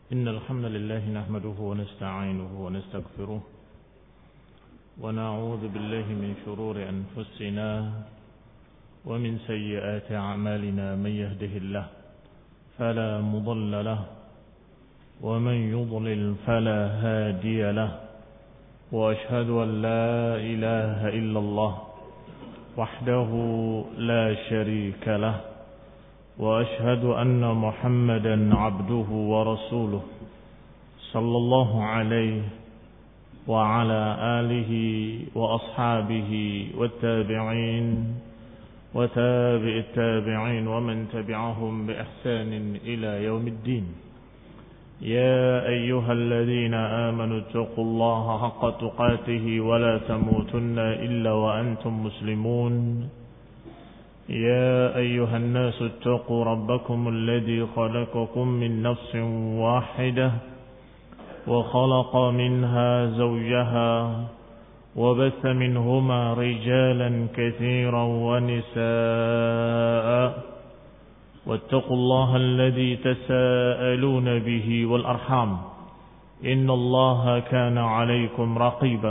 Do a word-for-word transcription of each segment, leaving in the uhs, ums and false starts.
إن الحمد لله نحمده ونستعينه ونستغفره ونعوذ بالله من شرور أنفسنا ومن سيئات أعمالنا. من يهده الله فلا مضل له ومن يضلل فلا هادي له وأشهد أن لا إله إلا الله وحده لا شريك له وأشهد أن محمدا عبده ورسوله صلى الله عليه وعلى آله وأصحابه والتابعين وتابع التابعين ومن تبعهم بإحسان إلى يوم الدين. يا أيها الذين آمنوا اتقوا الله حق تقاته ولا تموتن إلا وأنتم مسلمون. يا أيها الناس اتقوا ربكم الذي خلقكم من نفس واحدة وخلق منها زوجها وبث منهما رجالا كثيرا ونساء واتقوا الله الذي تساءلون به والأرحام إن الله كان عليكم رقيبا.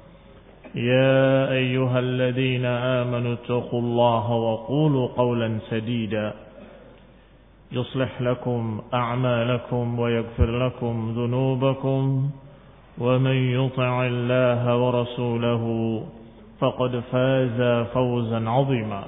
يا أيها الذين آمنوا اتقوا الله وقولوا قولا سديدا يصلح لكم أعمالكم ويغفر لكم ذنوبكم ومن يطع الله ورسوله فقد فاز فوزا عظيما.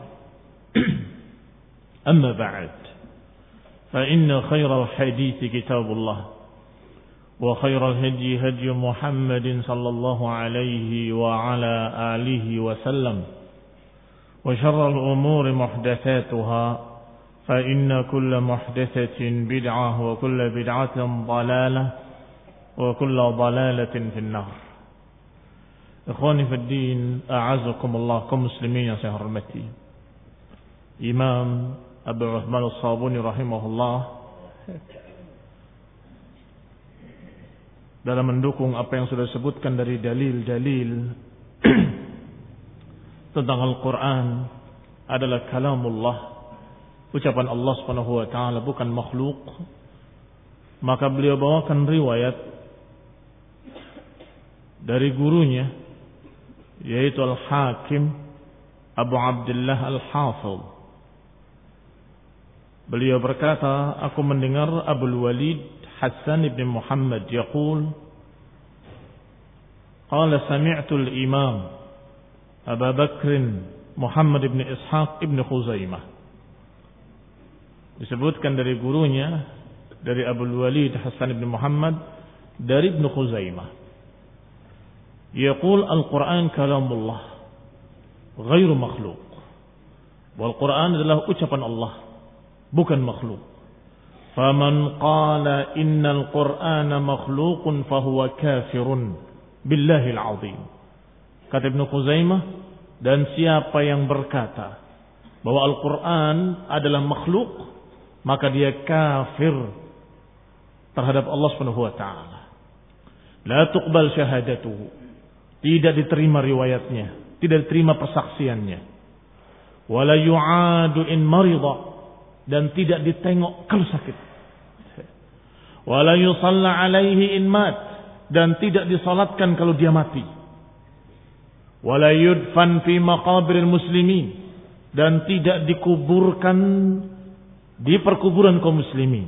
أما بعد فإن خير الحديث كتاب الله وخير الهدي هدي محمد صلى الله عليه وعلى آله وسلم وشر الأمور محدثاتها فإن كل محدثة بدعة وكل بدعة ضلالة وكل ضلالة في النار. إخواني في الدين أعزكم الله كمسلمين yang saya hormati. Imam Abu Uthman As-Sabuni rahimahullah dalam mendukung apa yang sudah disebutkan dari dalil-dalil tentang Al-Quran adalah kalamullah, ucapan Allah Subhanahu wa taala, bukan makhluk. Maka beliau bawakan riwayat dari gurunya yaitu Al-Hakim Abu Abdullah Al-Hafidh. Beliau berkata, aku mendengar Abul Walid Hassan ibn Muhammad yaqul qala sami'tu al-imam Abu Bakr Muhammad ibn Ishaq ibn Khuzaimah. Disebutkan dari gurunya, dari Abul Walid Hassan ibn Muhammad dari Ibn Khuzaimah. Yaqul al-Quran kalamullah ghairu makhluk. Wal Quran adalah ucapan Allah, bukan makhluk. Faman qala innal Qur'ana makhluqun fahuwa kafirun billahil azim. Kata Ibn Khuzaimah, dan siapa yang berkata bahwa Al-Quran adalah makhluk, maka dia kafir terhadap Allah Subhanahu wa taala. La tuqbal syahadatuhu. Tidak diterima riwayatnya, tidak diterima persaksiannya. Wala yu'adu in marida, dan tidak ditengok kalau sakit. Wala yusalla alaihi in mat, dan tidak disalatkan kalau dia mati. Wala yudfan fi maqabiril muslimin, dan tidak dikuburkan di perkuburan kaum muslimin.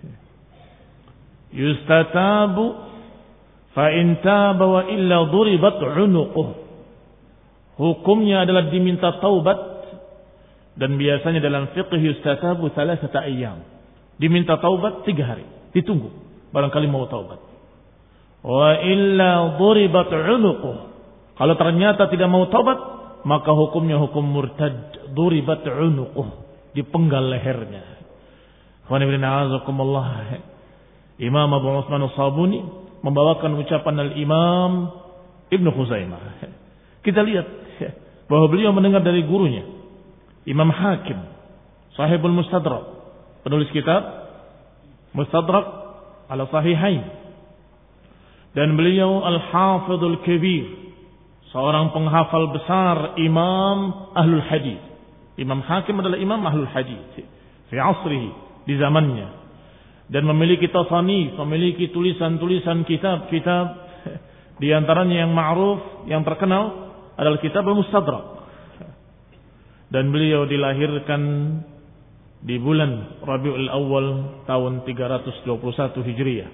Yustatabu fa in taba wa illa duribat unuquh. Hukumnya adalah diminta taubat, dan biasanya dalam fiqh yustatabu thalathata ayyam. Diminta taubat tiga hari, ditunggu barangkali mau taubat. Wa illa duribat unuquh. Kalau ternyata tidak mau taubat, maka hukumnya hukum murtad, duribat unuquh, dipenggal lehernya. Wa na'azakumullah. Imam Abu Uthman As-Sabuni membawakan ucapan al-Imam Ibn Khuzaimah. Kita lihat bahwa beliau mendengar dari gurunya Imam Hakim, Sahibul Mustadrak, penulis kitab Mustadrak ala Sahihain, dan beliau Al-Hafidhul Kabir, seorang penghafal besar, Imam Ahlul Hadis. Imam Hakim adalah Imam Ahlul Hadis fi asrihi, di zamannya. dan memiliki tasanif, memiliki tulisan-tulisan kitab-kitab. Di antaranya yang ma'ruf, yang terkenal adalah kitab Al-Mustadrak. Dan beliau dilahirkan di bulan Rabiul Awal tahun tiga ratus dua puluh satu Hijriah.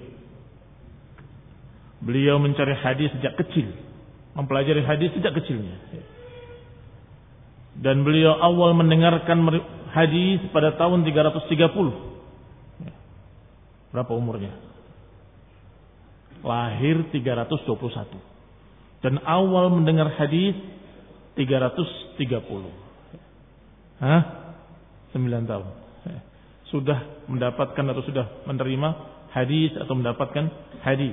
Beliau mencari hadis sejak kecil, mempelajari hadis sejak kecilnya. Dan beliau awal mendengarkan hadis pada tahun tiga ratus tiga puluh. Berapa umurnya? Lahir tiga ratus dua puluh satu. Dan awal mendengar hadis tiga ratus tiga puluh. Hah? sembilan tahun. Sudah mendapatkan atau sudah menerima hadis atau mendapatkan hadis.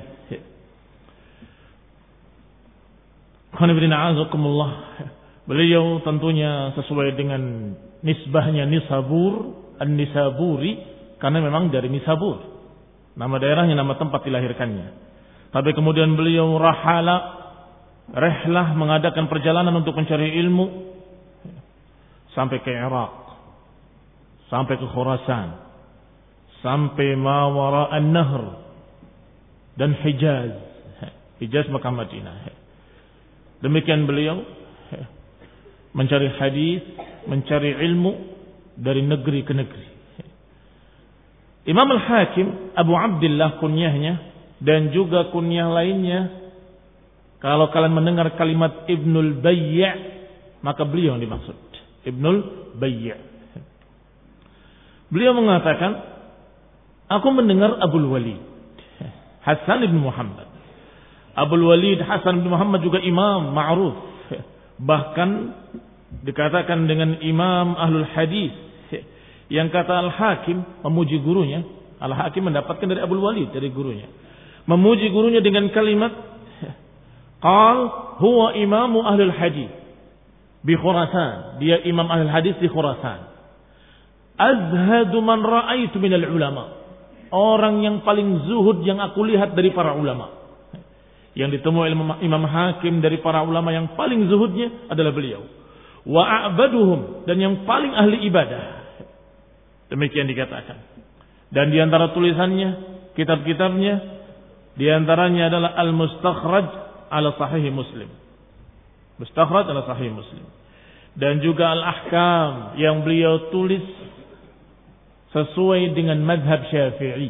Alhamdulillah. Beliau tentunya sesuai dengan nisbahnya Nisabur, An-Nisaburi, karena memang dari Nisabur. Nama daerahnya, nama tempat dilahirkannya. Tapi kemudian beliau rahala, rehlah, mengadakan perjalanan untuk mencari ilmu sampai ke Irak, sampai ke Khurasan, sampai Mawara an-Nahr dan Hijaz. Hijaz Makkah Madinah. Demikian beliau mencari hadis, mencari ilmu dari negeri ke negeri. Imam Al-Hakim, Abu Abdullah kunyahnya, dan juga kunyah lainnya. Kalau kalian mendengar kalimat Ibnul Bayy', maka beliau yang dimaksud. Ibnul Bayy'. Beliau mengatakan, aku mendengar Abul Walid Hasan bin Muhammad. Abul Walid Hasan bin Muhammad juga imam ma'ruf. Bahkan dikatakan dengan imam ahlul hadis. Yang kata Al-Hakim memuji gurunya, Al-Hakim mendapatkan dari Abul Walid, dari gurunya, memuji gurunya dengan kalimat qal huwa imamu ahlul hadis bi Khurasan. Dia imam ahlul hadis di Khurasan. Azhadu man ra'aitu minal ulama. Orang yang paling zuhud yang aku lihat dari para ulama. Yang ditemui Imam Hakim dari para ulama yang paling zuhudnya adalah beliau. Wa a'baduhum, dan yang paling ahli ibadah. Demikian dikatakan. Dan di antara tulisannya, kitab-kitabnya, di antaranya adalah Al-Mustakhraj ala Sahih Muslim. Mustakhraj ala Sahih Muslim. Dan juga Al-Ahkam yang beliau tulis sesuai dengan mazhab Syafi'i.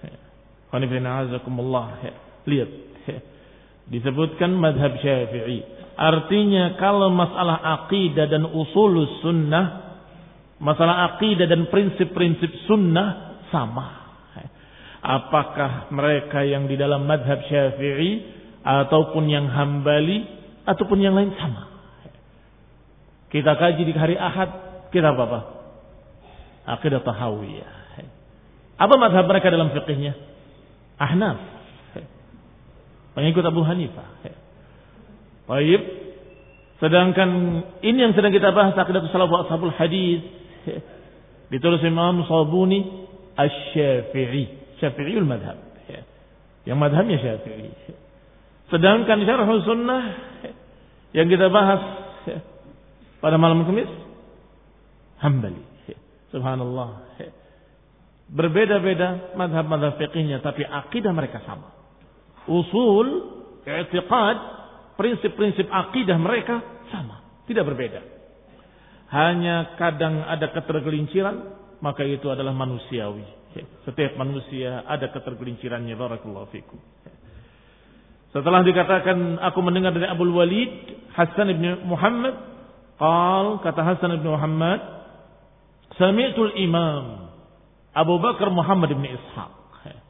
Lihat. Disebutkan mazhab Syafi'i. Artinya kalau masalah akidah dan usulus sunnah, masalah akidah dan prinsip-prinsip sunnah sama. Apakah mereka yang di dalam mazhab Syafi'i ataupun yang Hambali ataupun yang lain sama. Kita kaji di hari Ahad, kita apa apa? Akidah Tahawiyah. Apa mazhab mereka dalam fiqihnya? Ahnaf. Pengikut Abu Hanifah. Baik. Sedangkan ini yang sedang kita bahas, akidah salaf ashabul hadis, ditulis Imam Sabuni Asy-Syafi'i, Syafi'iyul madhab. Yang madhabnya Syafi'i. Sedangkan Syarh Sunnah yang kita bahas pada malam Kamis Hambali. Subhanallah. Berbeda-beda madhab-madhab fiqihnya, tapi akidah mereka sama. Usul, i'tiqad, prinsip-prinsip akidah mereka sama, tidak berbeda. Hanya kadang ada ketergelinciran, maka itu adalah manusiawi. Setiap manusia ada ketergelincirannya. Barakallahu fikum. Setelah dikatakan aku mendengar dari Abul Walid Hasan bin Muhammad, qal, kata Hasan bin Muhammad, sami'tul imam Abu Bakar Muhammad bin Ishaq.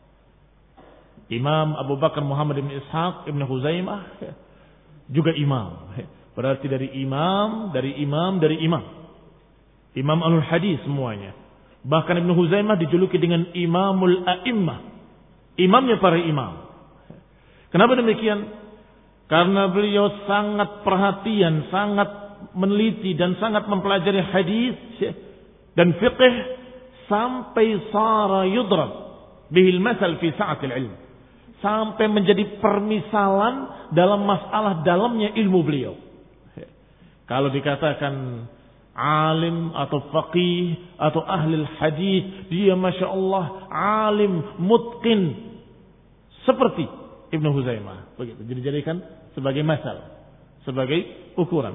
Imam Abu Bakar Muhammad bin Ishaq Ibn Huzaimah juga imam. Berarti dari imam, dari imam, dari imam. Imam Ahlul Hadis semuanya. Bahkan Ibn Huzaimah dijuluki dengan Imamul A'immah. Imamnya para imam. Kenapa demikian? Karena beliau sangat perhatian, sangat meneliti dan sangat mempelajari hadis dan fiqh sampai sara yudrab bihil masal fi sa'atil ilm. Sampai menjadi permisalan dalam masalah dalamnya ilmu beliau. Kalau dikatakan alim atau faqih atau ahli hadis, dia Masya Allah alim, mutqin seperti Ibnu Huzaimah. Begitu, dijadikan sebagai masal, sebagai ukuran.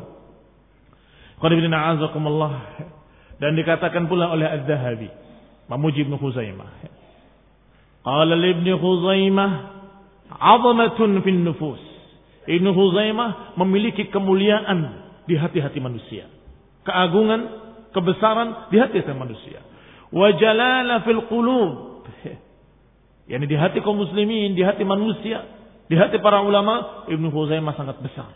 Dan dikatakan pula oleh Az-Zahabi memuji Ibnu Huzaimah. Qala Ibnu Huzaimah 'azamatun fin nufus. Ibnu Huzaimah memiliki kemuliaan di hati-hati manusia. Keagungan, kebesaran di hati-hati manusia. Wa jalala fil qulub. Yani di hati kaum muslimin, di hati manusia, di hati para ulama, Ibnu Huzaimah sangat besar.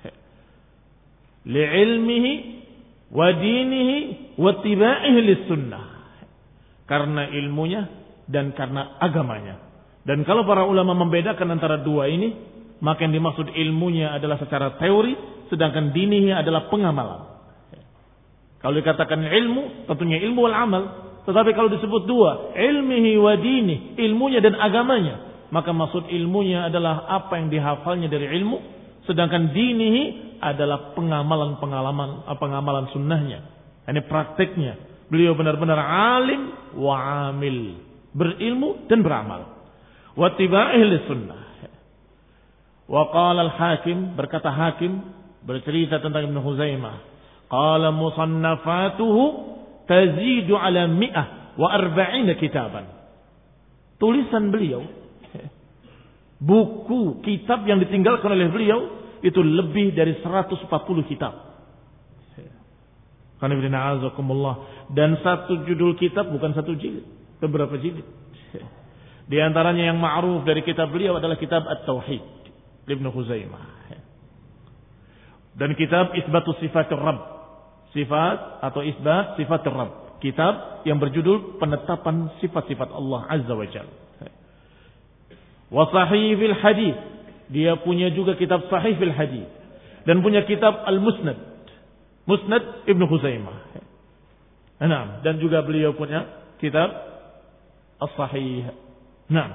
Li'ilmihi wa dinihi wa tibaihi lis-sunnah. Karena ilmunya dan karena agamanya. Dan kalau para ulama membedakan antara dua ini, maka yang dimaksud ilmunya adalah secara teori, sedangkan dinihi adalah pengamalan. Kalau dikatakan ilmu, tentunya ilmu wal amal. Tetapi kalau disebut dua, ilmihi wa dini, ilmunya dan agamanya, maka maksud ilmunya adalah apa yang dihafalnya dari ilmu, sedangkan dinihi adalah pengamalan-pengalaman, pengamalan sunnahnya. Ini prakteknya. Beliau benar-benar alim wa amil, berilmu dan beramal. Wa tibaihi lis-sunnah. Wa qala al-Hakim, berkata Hakim bercerita tentang Ibnu Huzaimah, qala musannafatuhu tazidu ala mi'ah wa arba'ina kitaban. Tulisan beliau, buku kitab yang ditinggalkan oleh beliau itu lebih dari seratus empat puluh kitab. Dan satu judul kitab bukan satu jilid, beberapa jilid. Di antaranya yang ma'ruf dari kitab beliau adalah kitab At-Tauhid Ibnu Huzaimah. Dan kitab Isbatus Sifatir Rabb, sifat atau isbat sifatir Rabb, kitab yang berjudul penetapan sifat-sifat Allah Azza wa Jalla. Wa Sahihil Hadis, dia punya juga kitab Sahihil Hadis dan punya kitab Al-Musnad, Musnad Ibnu Huzaimah. Nah, dan juga beliau punya kitab As-Sahih. Nah,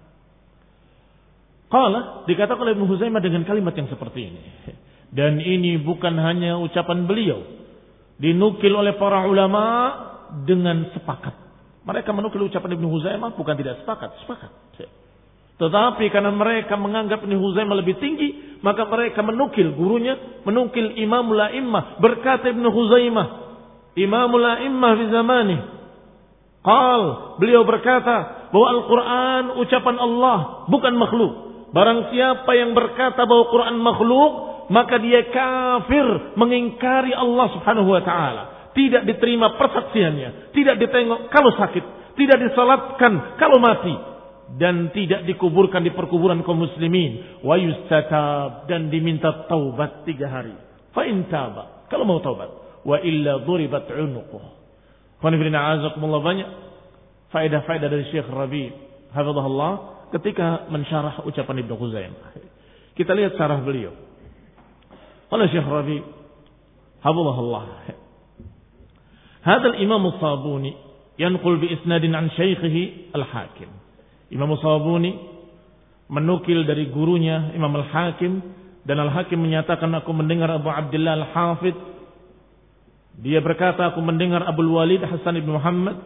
qala, dikatakan oleh Ibnu Huzaimah dengan kalimat yang seperti ini. Dan ini bukan hanya ucapan beliau, dinukil oleh para ulama dengan sepakat. Mereka menukil ucapan Ibnu Huzaimah bukan tidak sepakat, sepakat. Tetapi karena mereka menganggap Ibnu Huzaimah lebih tinggi, maka mereka menukil gurunya, menukil Imamul A'immah. Berkata Ibnu Huzaimah, Imamul A'immah fi zamani, qal, beliau berkata bahwa Al-Quran ucapan Allah, bukan makhluk. Barang siapa yang berkata bahwa Quran makhluk, maka dia kafir, mengingkari Allah Subhanahu wa taala. Tidak diterima persaksiannya, tidak ditengok kalau sakit, tidak disalatkan kalau mati, dan tidak dikuburkan di perkuburan kaum muslimin. Wa yustatab, dan diminta taubat tiga hari. Fa in taba, kalau mau taubat. Wa illa duribat unuquh. Qanifirina azakumullah, banyak faedah-faedah dari Syekh Rabi hafizahullah ketika mensyarah ucapan Ibnu Huzaimah. Kita lihat syarah beliau. Qala Syekh Rabi hafizahullah, hadha al-Imam as-Sabuni yanqul bi isnadin an syaikhihi al-Hakim. Imam as-Sabuni menukil dari gurunya Imam al-Hakim, dan al-Hakim menyatakan, aku mendengar Abu Abdullah al-Hafidh, dia berkata, aku mendengar Abdul Walid Hasan ibn Muhammad,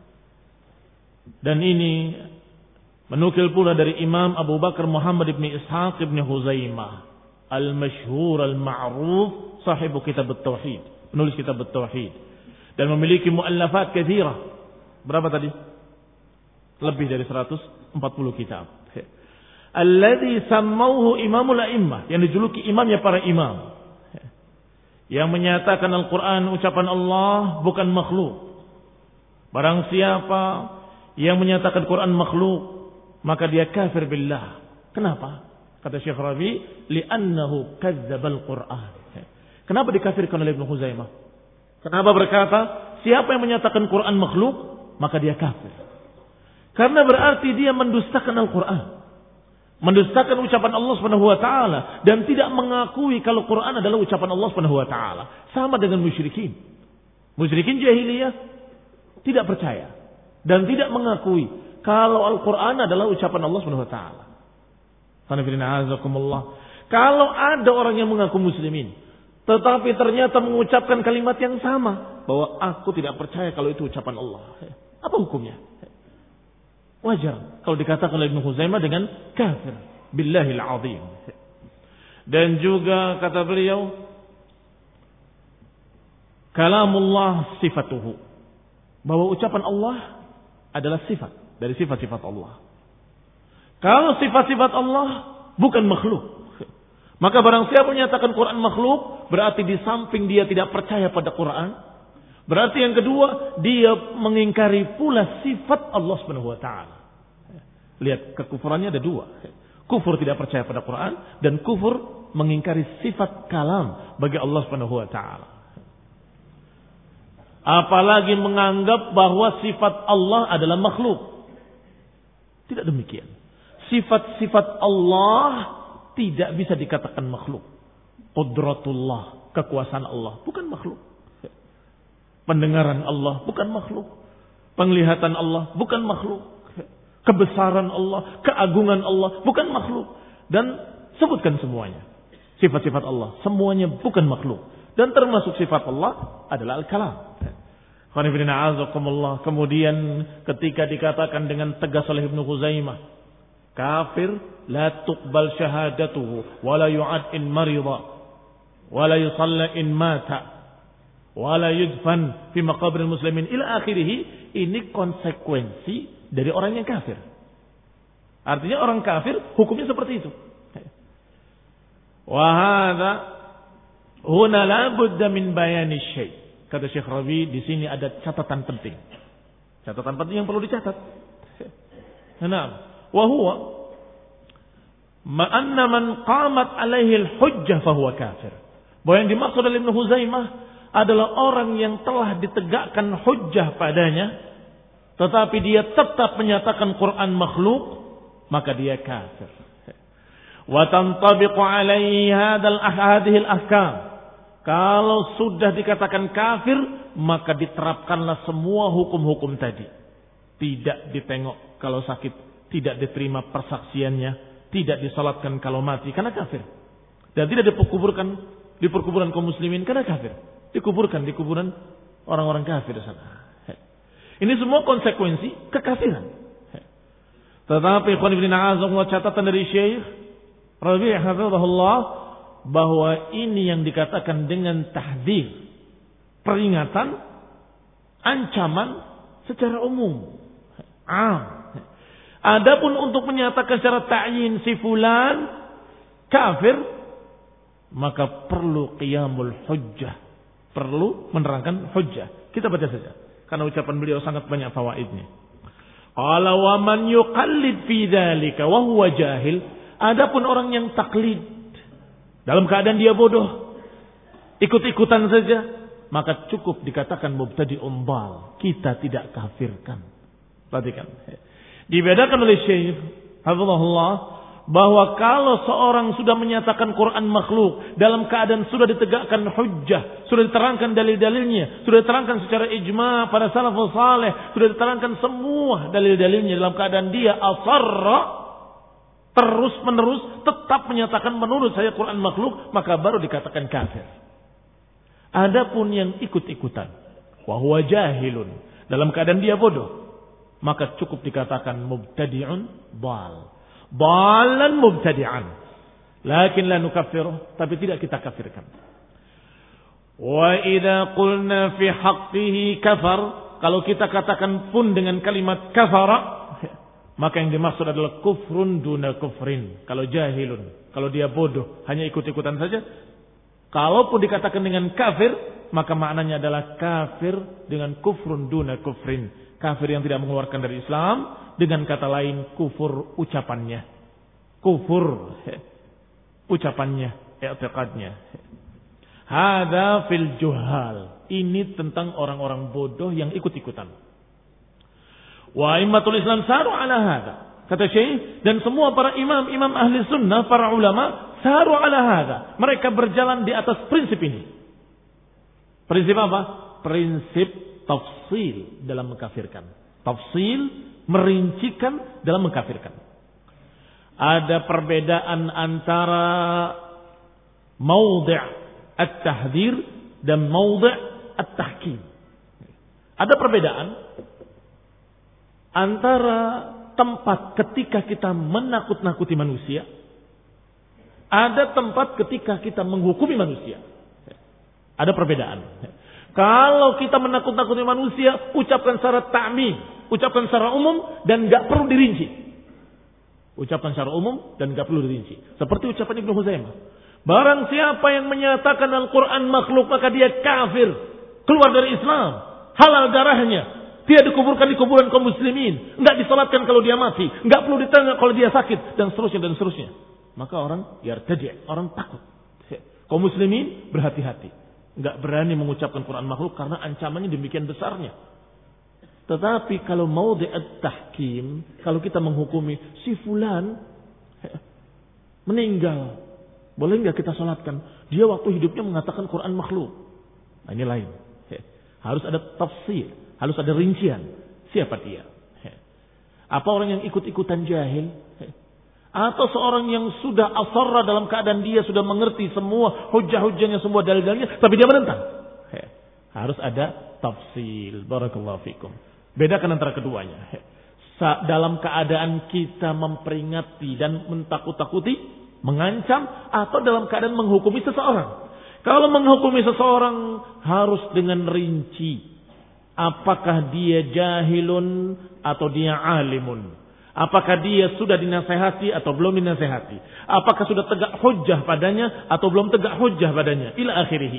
dan ini menukil pula dari Imam Abu Bakar Muhammad ibn Ishaq ibn Huzaimah al-masyhur al-ma'ruf, sahibu kitab at-tauhid, penulis kitab at-tauhid, dan memiliki muallafat katsirah. Berapa tadi? Lebih dari seratus empat puluh kitab. Alladhi sammauhu imamul a'immah, yang dijuluki imamnya para imam, yang menyatakan Al-Quran ucapan Allah, bukan makhluk. Barang siapa yang menyatakan Quran makhluk, maka dia kafir billah. Kenapa? Kata Syekh Rabi, li'annahu kadzdzabal Quran. Kenapa dikafirkan oleh Ibnu Huzaimah? Kenapa berkata siapa yang menyatakan Quran makhluk, maka dia kafir? Karena berarti dia mendustakan Al-Quran, mendustakan ucapan Allah Subhanahu wa taala, dan tidak mengakui kalau Quran adalah ucapan Allah Subhanahu wa taala. Sama dengan musyrikin. Musyrikin jahiliyah tidak percaya dan tidak mengakui kalau Al-Quran adalah ucapan Allah Subhanahu wa taala. Kalau ada orang yang mengaku muslimin, Tetapi ternyata mengucapkan kalimat yang sama. Bahwa aku tidak percaya kalau itu ucapan Allah. Apa hukumnya? Wajar kalau dikatakan oleh Ibnu Khuzaimah dengan kafir. Billahil azim. Dan juga kata beliau, kalamullah sifatuhu. Bahwa ucapan Allah adalah sifat dari sifat-sifat Allah. Kalau sifat-sifat Allah bukan makhluk, maka barang siapa menyatakan Quran makhluk, berarti di samping dia tidak percaya pada Quran, berarti yang kedua dia mengingkari pula sifat Allah Subhanahu wa taala. Lihat, kekufurannya ada dua. Kufur tidak percaya pada Quran dan kufur mengingkari sifat kalam bagi Allah Subhanahu wa taala. Apalagi menganggap bahwa sifat Allah adalah makhluk. Tidak demikian. Sifat-sifat Allah tidak bisa dikatakan makhluk. Qudratullah, kekuasaan Allah, bukan makhluk. Pendengaran Allah, bukan makhluk. Penglihatan Allah, bukan makhluk. Kebesaran Allah, keagungan Allah, bukan makhluk. Dan sebutkan semuanya. Sifat-sifat Allah, semuanya bukan makhluk. Dan termasuk sifat Allah adalah al-kalam. Kemudian ketika dikatakan dengan tegas oleh Ibnu Khuzaimah, kafir la tuqbal syahadatuhu wa la yu'ad in marida wa la yusalla in mata wa la yudfan fi maqabir muslimin ila akhirih. Ini konsekuensi dari orang yang kafir. Artinya orang kafir hukumnya seperti itu. Wa hadza huna la budda min bayani syai'. Kata Syekh Rabi, di sini ada catatan penting. Catatan penting yang perlu dicatat. Nah, wa huwa ma anna man qamat alaihi al-hujjah fa huwa kafir. Bahwa yang dimaksud oleh Ibnu Huzaimah adalah orang yang telah ditegakkan hujjah padanya, tetapi dia tetap menyatakan Quran makhluk, maka dia kafir. Wa tantabiqu alaihi hadzal ahadith al-ahkam. Kalau sudah dikatakan kafir, maka diterapkanlah semua hukum-hukum tadi. Tidak ditengok kalau sakit, tidak diterima persaksiannya, tidak disalatkan kalau mati karena kafir. Dan tidak dikuburkan di perkuburan kaum muslimin karena kafir. Dikuburkan di kuburan orang-orang kafir di sana. Ini semua konsekuensi kekafiran. Tetapi ikhwan fillah azza catatan dari Syekh Rabi' hafizahullah bahwa ini yang dikatakan dengan tahdzir, peringatan, ancaman secara umum, am. Adapun untuk menyatakan secara ta'yin si fulan kafir, maka perlu qiyamul hujjah, perlu menerangkan hujjah. Kita baca saja karena ucapan beliau sangat banyak fawaidnya. Qala wa man yuqallid fi dzalika wa huwa jahil. Adapun orang yang taklid dalam keadaan dia bodoh, ikut-ikutan saja, maka cukup dikatakan mubtadi'un dhal. Kita tidak kafirkan. Perhatikan. Dibedakan oleh Syekh hafizahullah bahwa kalau seorang sudah menyatakan Quran makhluk dalam keadaan sudah ditegakkan hujjah, sudah diterangkan dalil-dalilnya, sudah diterangkan secara ijma' pada salafus saleh, sudah diterangkan semua dalil-dalilnya dalam keadaan dia asarra, terus menerus tetap menyatakan menurut saya Quran makhluk, maka baru dikatakan kafir. Adapun yang ikut-ikutan, wa huwa jahilun, dalam keadaan dia bodoh, maka cukup dikatakan mubtadi'un dhal. Dhalan mubtadi'an. Lakin la nukaffiruh, tapi tidak kita kafirkan. Wa idza qulna fi haqqihi kafar, kalau kita katakan pun dengan kalimat kafara, maka yang dimaksud adalah kufrun duna kufrin. Kalau jahilun, kalau dia bodoh, hanya ikut-ikutan saja. Kalaupun dikatakan dengan kafir, maka maknanya adalah kafir dengan kufrun duna kufrin. Kafir yang tidak mengeluarkan dari Islam, dengan kata lain kufur ucapannya. Kufur ucapannya, i'tiqadnya. Hada fil juhal. Ini tentang orang-orang bodoh yang ikut-ikutan. Wa immatul Islam saru ala hada. Kata Syekh, dan semua para imam-imam ahli sunnah, para ulama, saru ala hada. Mereka berjalan di atas prinsip ini. Prinsip apa? Prinsip tafsil dalam mengkafirkan. Tafsil, merincikan dalam mengkafirkan. Ada perbedaan antara maudhi' at-tahdhir dan maudhi' at-tahkim. Ada perbedaan antara tempat ketika kita menakut-nakuti manusia, ada tempat ketika kita menghukumi manusia. Ada perbedaan. Kalau kita menakut-nakuti manusia, ucapkan secara ta'mim, ucapkan secara umum dan enggak perlu dirinci. Ucapkan secara umum dan enggak perlu dirinci. Seperti ucapan Ibnu Huzaimah. Barang siapa yang menyatakan Al-Quran makhluk, maka dia kafir, keluar dari Islam, halal darahnya, tidak dikuburkan di kuburan kaum muslimin, enggak disalatkan kalau dia mati, enggak perlu ditanya kalau dia sakit, dan seterusnya dan seterusnya. Maka orang yartaji', orang takut. Kaum muslimin berhati-hati. Enggak berani mengucapkan Quran makhluk karena ancamannya demikian besarnya. Tetapi kalau maudhi' at-tahkim, kalau kita menghukumi si fulan meninggal, boleh enggak kita salatkan? Dia waktu hidupnya mengatakan Quran makhluk. Nah, ini lain. Harus ada tafsir, harus ada rincian. Siapa dia? Apa orang yang ikut-ikutan jahil? Atau seorang yang sudah asarra dalam keadaan dia sudah mengerti semua hujah-hujahnya, semua dalil-dalilnya, tapi dia menentang. Harus ada tafsil. Barakallahu fikum. Bedakan antara keduanya. Dalam keadaan kita memperingati dan mentakut-takuti, mengancam, atau dalam keadaan menghukumi seseorang. Kalau menghukumi seseorang harus dengan rinci. Apakah dia jahilun atau dia alimun? Apakah dia sudah dinasehati atau belum dinasehati? Apakah sudah tegak hujjah padanya atau belum tegak hujjah padanya? Ila akhirih.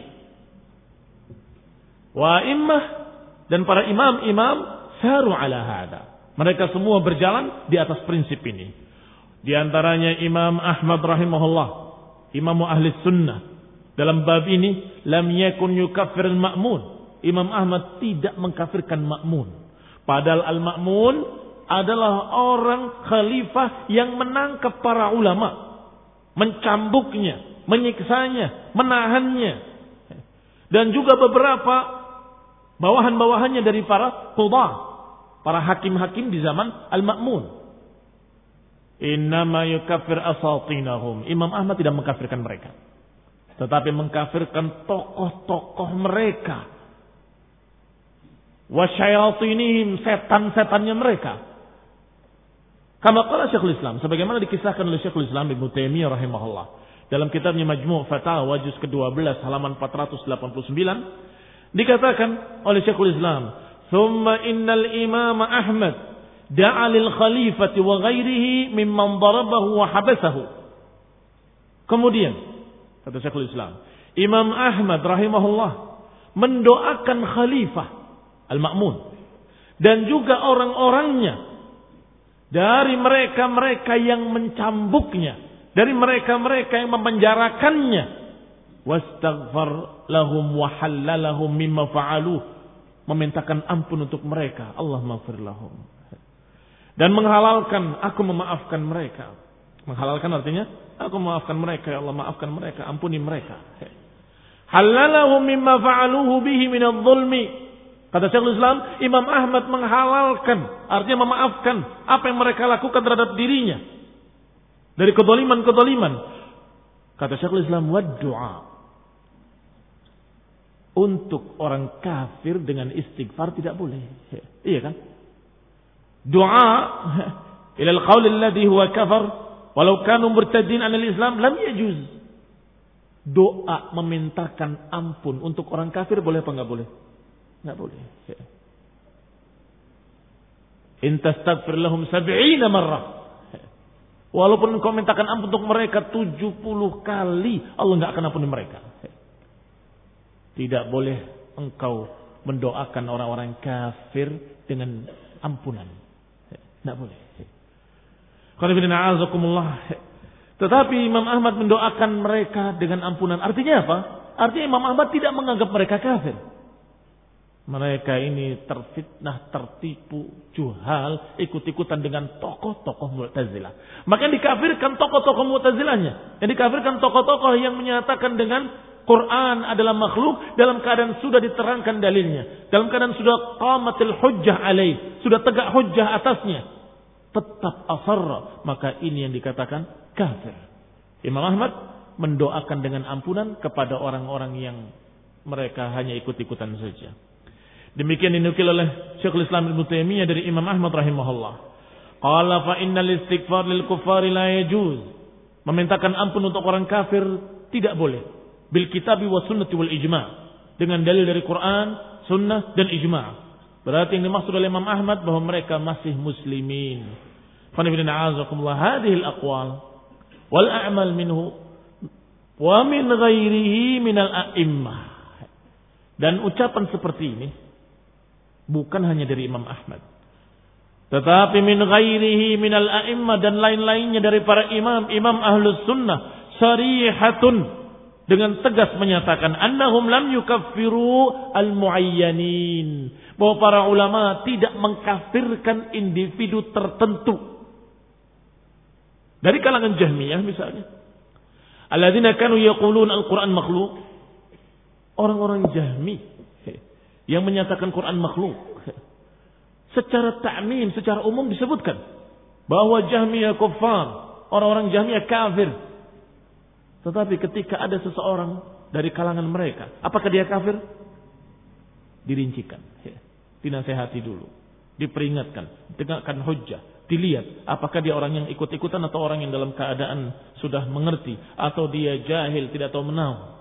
Wa immah dan para imam-imam saru ala hada. Mereka semua berjalan di atas prinsip ini. Di antaranya Imam Ahmad rahimahullah, Imam ahli sunnah. Dalam bab ini lam yakun yukaffir al-ma'mun. Imam Ahmad tidak mengkafirkan ma'mun. Padahal al-ma'mun adalah orang khalifah yang menangkap para ulama, mencambuknya, menyiksanya, menahannya, dan juga beberapa bawahan-bawahannya dari para qudhah, para hakim-hakim di zaman Al-Ma'mun. Innama yukaffir asatinahum. Imam Ahmad tidak mengkafirkan mereka, tetapi mengkafirkan tokoh-tokoh mereka, wa syayatinihim, setan-setannya mereka. Kama qala Syekhul Islam, sebagaimana dikisahkan oleh Syekhul Islam Ibnu Taimiyah rahimahullah dalam kitabnya Majmu' Fatawa juz kedua belas halaman empat ratus delapan puluh sembilan, dikatakan oleh Syekhul Islam, "Tsumma innal Imam Ahmad da'a lil khalifati wa ghairihi mimman darabahu wa habasahu." Kemudian kata Syekhul Islam, Imam Ahmad rahimahullah mendoakan khalifah Al-Ma'mun dan juga orang-orangnya dari mereka-mereka yang mencambuknya, dari mereka-mereka yang memenjarakannya, wastaghfar lahum wa halalahum mimma fa'aluh, memintakan ampun untuk mereka, Allahumma ighfir lahum, dan menghalalkan, aku memaafkan mereka. Menghalalkan artinya aku memaafkan mereka, ya Allah maafkan mereka, ampuni mereka. Halalahum mimma fa'aluhu bihi minadh dhulmi. Kata Syekhul Islam, Imam Ahmad menghalalkan, artinya memaafkan apa yang mereka lakukan terhadap dirinya dari kedoliman-kedoliman. Kata Syekhul Islam, wad du'a, untuk orang kafir dengan istighfar tidak boleh. Iya kan? Doa ila al-qaul alladhi huwa kafar walau kanu murtadin 'anil Islam lam yajuz. Doa memintakan ampun untuk orang kafir boleh apa enggak boleh? Enggak boleh. In tastaghfir lahum sab'ina marrah. Walaupun engkau mintakan ampun untuk mereka tujuh puluh kali, Allah enggak akan ampuni mereka. Tidak boleh engkau mendoakan orang-orang kafir dengan ampunan. Tidak boleh. Tetapi Imam Ahmad mendoakan mereka dengan ampunan. Artinya apa? Artinya Imam Ahmad tidak menganggap mereka kafir. Mereka ini terfitnah, tertipu, juhal, ikut-ikutan dengan tokoh-tokoh Mu'tazilah. Maka dikafirkan tokoh-tokoh Mu'tazilahnya. Yang dikafirkan tokoh-tokoh yang menyatakan dengan Quran adalah makhluk dalam keadaan sudah diterangkan dalilnya, dalam keadaan sudah qamatil hujjah alaih, sudah tegak hujjah atasnya, tetap asarra, maka ini yang dikatakan kafir. Imam Ahmad mendoakan dengan ampunan kepada orang-orang yang mereka hanya ikut-ikutan saja. Demikian dinukil oleh Syekhul Islam Ibnu Taimiyah dari Imam Ahmad rahimahullah. Qala fa innal istighfar lil kuffari la yajuz. Memintakan ampun untuk orang kafir tidak boleh. Bil kitabi was sunnati wal ijma'. Dengan dalil dari Quran, sunnah dan ijma'. Berarti yang dimaksud oleh Imam Ahmad bahwa mereka masih muslimin. Fa nabiyina a'azakumullah hadhihi al-aqwal wal a'mal minhu wa min ghairihi minal a'immah. Dan ucapan seperti ini bukan hanya dari Imam Ahmad, tetapi min ghairihi minal a'immah, dan lain-lainnya dari para imam, imam ahlus sunnah, sarihatun, dengan tegas menyatakan annahum lam yukaffiru al-muayyanin, bahwa para ulama tidak mengkafirkan individu tertentu. Dari kalangan Jahmiyah misalnya, alladzina kanu yaqulun al-Qur'an makhluq. Orang-orang Jahmi yang menyatakan Quran makhluk, secara ta'mim, secara umum disebutkan bahwa Jahmiyah kuffar, orang-orang Jahmiyah kafir. Tetapi ketika ada seseorang dari kalangan mereka, apakah dia kafir? Dirincikan, dinasehati dulu, diperingatkan, ditegakkan hujjah, dilihat apakah dia orang yang ikut-ikutan atau orang yang dalam keadaan sudah mengerti, atau dia jahil, tidak tahu menahu.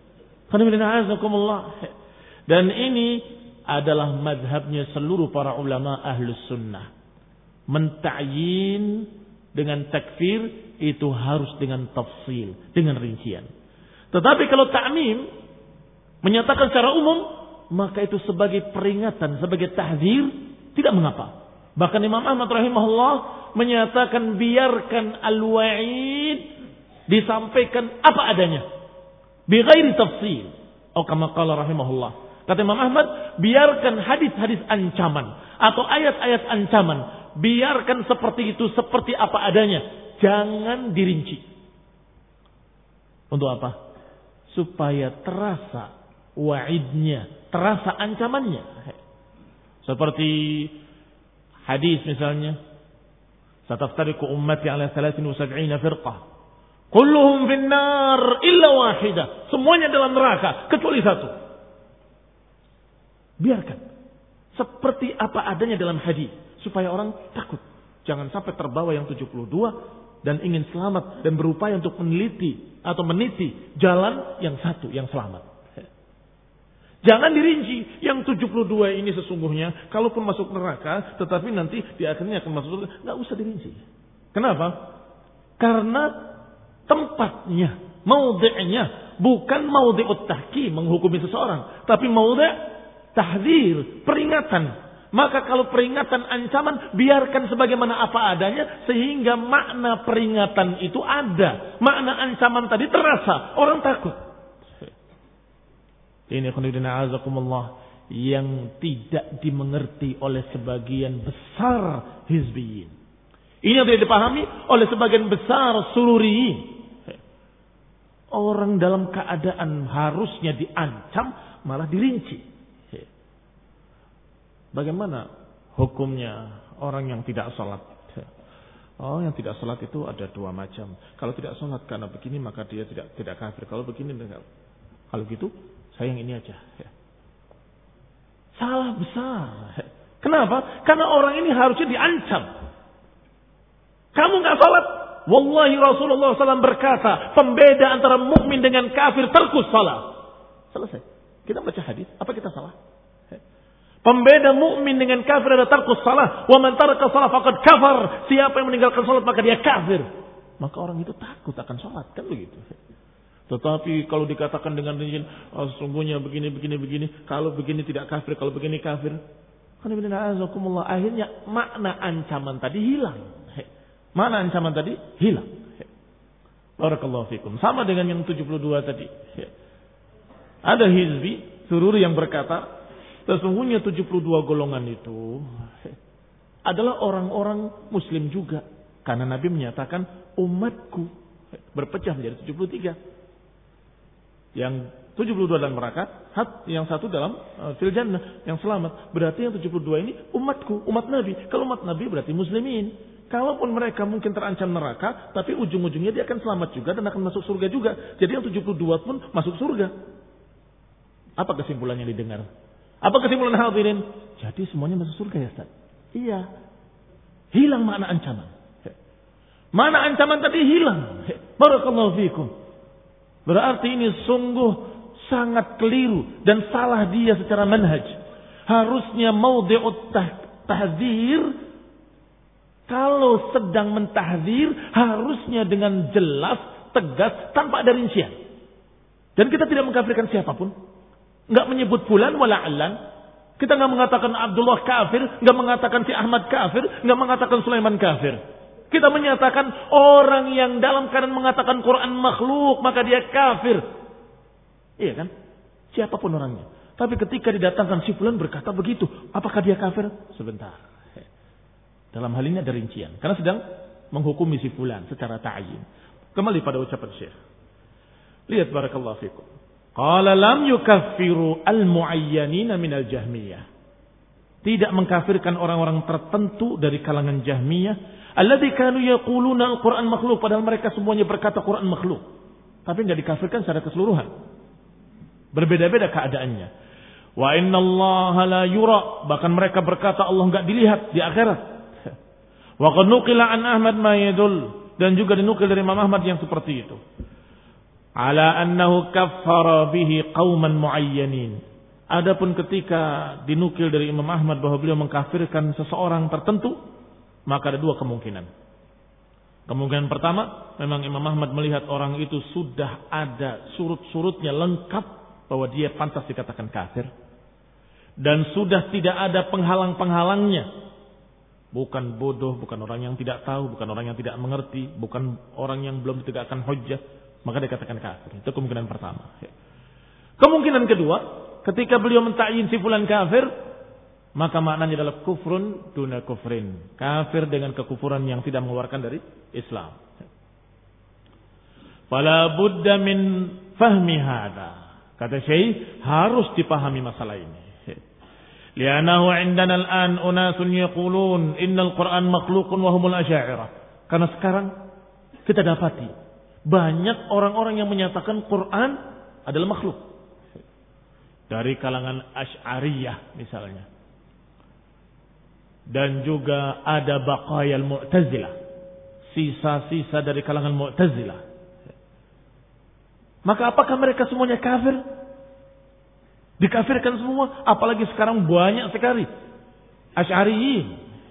Dan ini adalah madhabnya seluruh para ulama ahlus sunnah. Menta'yin dengan takfir itu harus dengan tafsil, dengan rincian. Tetapi kalau ta'mim, menyatakan secara umum, maka itu sebagai peringatan, sebagai tahdzir, tidak mengapa. Bahkan Imam Ahmad rahimahullah menyatakan biarkan al-wa'id disampaikan apa adanya, bighairi tafsil, atau kama qala rahimahullah. Kata Imam Ahmad, biarkan hadis-hadis ancaman atau ayat-ayat ancaman, biarkan seperti itu, seperti apa adanya, jangan dirinci. Untuk apa? Supaya terasa wa'idnya, terasa ancamannya. Seperti hadis misalnya, sataftariqu ummati ala thalathin wa sab'ina firqah. Kulluhum finnar illa wahidah. Semuanya dalam neraka kecuali satu. Biarkan seperti apa adanya dalam hadis supaya orang takut. Jangan sampai terbawa yang tujuh puluh dua dan ingin selamat dan berupaya untuk meneliti atau meniti jalan yang satu yang selamat. Jangan dirinci yang tujuh puluh dua ini sesungguhnya kalaupun masuk neraka tetapi nanti di akhirnya akan masuk surga. Enggak usah dirinci. Kenapa? Karena tempatnya, maudhi'nya bukan maudhi'ut tahkim, menghukumi seseorang, tapi maudhi' tahdzir, peringatan. Maka kalau peringatan ancaman, biarkan sebagaimana apa adanya sehingga makna peringatan itu ada, makna ancaman tadi terasa, orang takut. Ini khonidina azakumullah yang tidak dimengerti oleh sebagian besar hizbiyin. Ini yang tidak dipahami oleh sebagian besar sururiyin. Orang dalam keadaan harusnya diancam malah dirinci. Bagaimana hukumnya orang yang tidak sholat? Oh, yang tidak sholat itu ada dua macam. Kalau tidak sholat karena begini maka dia tidak tidak kafir. Kalau begini enggak. Kalau gitu saya yang ini aja. Salah besar. Kenapa? Karena orang ini harusnya diancam. Kamu enggak sholat? Wallahi Rasulullah shallallahu alaihi wasallam berkata, pembeda antara mukmin dengan kafir terkus salah. Selesai. Kita baca hadis, apa kita salah? Pembeda mukmin dengan kafir adalah terkus salah. Wa man taraka salah faqad kafar. Siapa yang meninggalkan salat maka dia kafir. Maka orang itu takut akan salat, kan begitu. Tetapi kalau dikatakan dengan rinci, oh, sungguhnya begini begini begini, kalau begini tidak kafir, kalau begini kafir. Akhirnya makna ancaman tadi hilang. Mana ancaman tadi? Hilang. Barakallahu fikum. Sama dengan yang tujuh puluh dua tadi. Ada hizbi, sururi yang berkata, sesungguhnya tujuh puluh dua golongan itu adalah orang-orang muslim juga. Karena Nabi menyatakan umatku berpecah menjadi tujuh puluh tiga. Yang tujuh puluh dua dalam neraka, yang satu dalam uh, fil jannah, yang selamat. Berarti yang tujuh puluh dua ini umatku, umat Nabi. Kalau umat Nabi berarti muslimin. Kalaupun mereka mungkin terancam neraka, tapi ujung-ujungnya dia akan selamat juga dan akan masuk surga juga. Jadi yang tujuh puluh dua pun masuk surga. Apa kesimpulan yang didengar? Apa kesimpulan hadirin? Jadi semuanya masuk surga ya Ustaz? Iya. Hilang makna ancaman. Mana ancaman tadi hilang. Barakallahu fikum. Berarti ini sungguh sangat keliru dan salah dia secara manhaj. Harusnya maudhi'ut tahdzir, kalau sedang mentahdzir harusnya dengan jelas, tegas, tanpa ada rincian. Dan kita tidak mengkafirkan siapapun. Enggak menyebut fulan wala allan. Kita enggak mengatakan Abdullah kafir, enggak mengatakan si Ahmad kafir, enggak mengatakan Sulaiman kafir. Kita menyatakan orang yang dalam keadaan mengatakan Quran makhluk, maka dia kafir. Iya kan? Siapapun orangnya. Tapi ketika didatangkan si fulan berkata begitu, apakah dia kafir? Sebentar. Dalam hal ini ada rincian. Karena sedang menghukumi si fulan secara ta'yin. Kembali pada ucapan Syekh. Lihat barakallahu fikum. Qala lam yukaffiru al-mu'ayyanina minal jahmiyah. Tidak mengkafirkan orang-orang tertentu dari kalangan Jahmiyah. Alladzi kanu yaquluna al-Qur'an makhluk. Padahal mereka semuanya berkata Quran makhluk. Tapi tidak dikafirkan secara keseluruhan. Berbeda-beda keadaannya. Wa inna Allah la yura. Bahkan mereka berkata Allah enggak dilihat di akhirat. Wa qad nuqila an Ahmad ma yadul. Dan juga dinukil dari Imam Ahmad yang seperti itu. Ala annahu kaffara bihi qauman muayyanin. Adapun ketika dinukil dari Imam Ahmad bahwa beliau mengkafirkan seseorang tertentu, maka ada dua kemungkinan. Kemungkinan pertama, memang Imam Ahmad melihat orang itu sudah ada surut-surutnya lengkap bahwa dia pantas dikatakan kafir. Dan sudah tidak ada penghalang-penghalangnya. Bukan bodoh, bukan orang yang tidak tahu, bukan orang yang tidak mengerti, bukan orang yang belum ditegakkan hujjah, maka dikatakan kafir. Itu kemungkinan pertama. Kemungkinan kedua, ketika beliau mentakyin si fulan kafir, maka maknanya adalah kufrun duna kufrin. Kafir dengan kekufuran yang tidak mengeluarkan dari Islam. Fala budda min fahmi hadha. Kata Syekh, harus dipahami masalah ini. Li'annahu 'indana al-an unasun yaqulun innal Qur'an makhluqun wa humul asy'ariyah. Karena sekarang kita dapati banyak orang-orang yang menyatakan Quran adalah makhluk. Dari kalangan Asy'ariyah misalnya. Dan juga ada baqayal Mu'tazilah. Sisa-sisa dari kalangan Mu'tazilah. Maka apakah mereka semuanya kafir? Dikafirkan semua, apalagi sekarang banyak sekali Asy'ariyin.